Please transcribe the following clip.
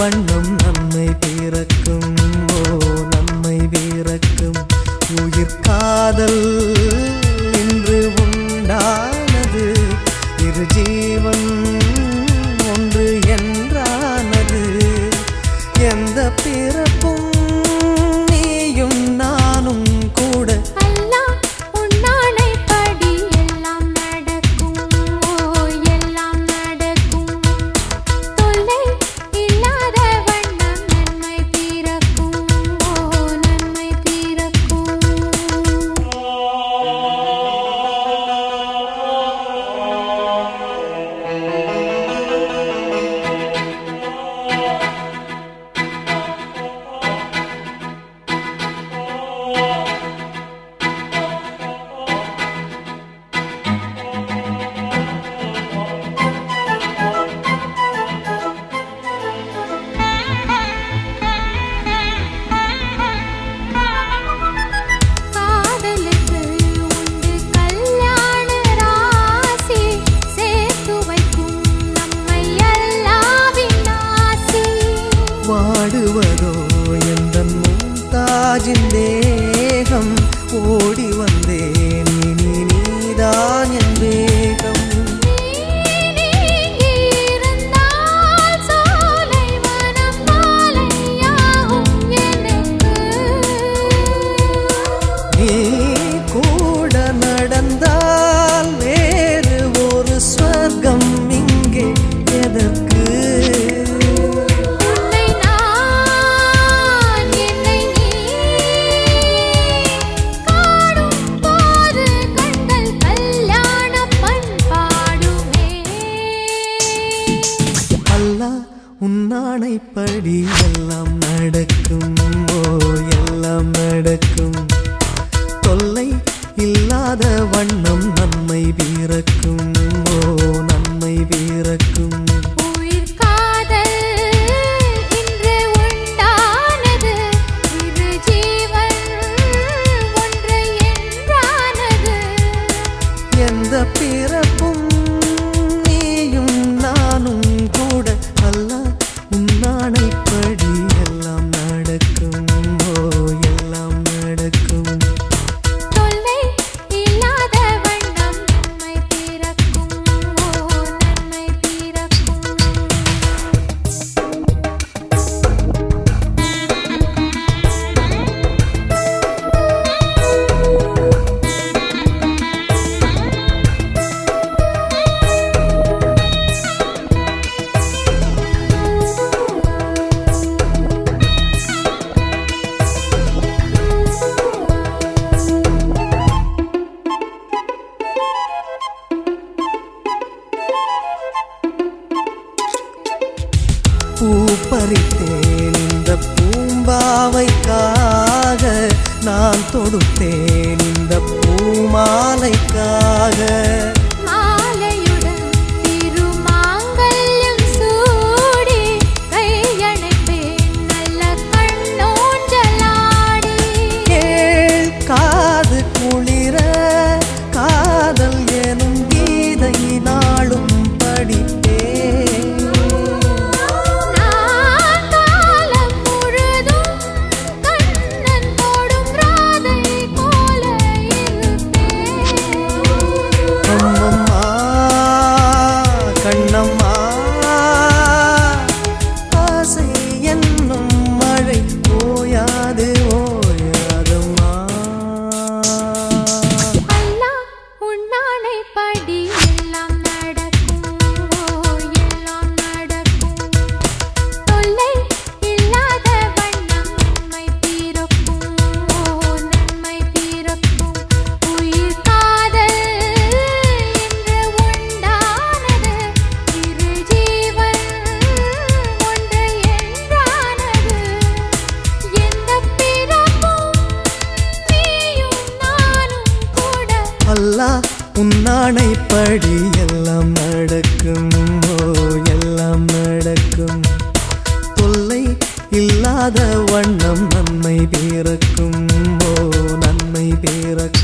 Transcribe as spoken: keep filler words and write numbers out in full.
வண்ணம் நன்மை பிறக்கும். ஓ நன்மை பிறக்கும். உயிர் காதல் இன்று உண்டானது. இரு ஜீவன் ஒன்று என்றானது. எந்த பிறப்பும் நீயும் நானும் கூட. வாடுவதோ எந்தன் மும்தாஜின் தேகம். ஓடி வந்தேன் நீ நீதான் என் வேகம். நீ கூட நடந்தால் வேறு ஒரு ஸ்வர்க்கம் இங்கே எதற்கு? உன்னானைப்படி எல்லாம் நடக்கும். ஓ எல்லாம் நடக்கும். தொல்லை இல்லாத வண்ணம் நன்மை பிறக்கும். ஓ நன்மை பிறக்கும். உயிர் காதல் இன்று உண்டானது. இரு ஜீவன் ஒன்று என்றானது. எந்த பிறப்பும் நீயும் நானும் கூட. அல்லாஹ் உன்னானைப்படி எல்லாம் நடக்கும். ஓ எல்லாம் நடக்கும். தொல்லை இல்லாத வண்ணம் நன்மை பிறக்கும். ஓ நன்மை பிறக்கும். பூ பறித்தேன் இந்த பூம்பாவைக்காக. நான் தொடுத்தேன் இந்த பூமாலைக்காக. மாலையுடன் திருமாங்கல்யம் சூடி கையணைப்பேன் நல்ல கண்ணோஞ்சலாடி. கேள் காது குளிர காதல் எனும் கீதை நாளும் படித்தே. கண்ணம்மா ஆசை என்னும் மழை ஓயாது ஓயாதம்மா. அல்லாஹ் உன்னானைப்படி எல்லாம் நடக்கும். ஓ எல்லாம் நடக்கும். தொல்லை இல்லாத வண்ணம் நன்மை பிறக்கும். ஓ நன்மை பிறக்கும். உயிர் காதல் இன்று உண்டானது. இரு ஜீவன் ஒன்று என்றானது. எந்த பிறப்பும் நீயும் நானும் கூட. அல்லாஹ் உன்னானைப்படி எல்லாம் நடக்கும். ஓ எல்லாம் நடக்கும். தொல்லை இல்லாத வண்ணம் நன்மை பிறக்கும். ஓ நன்மை பிறக்கும்.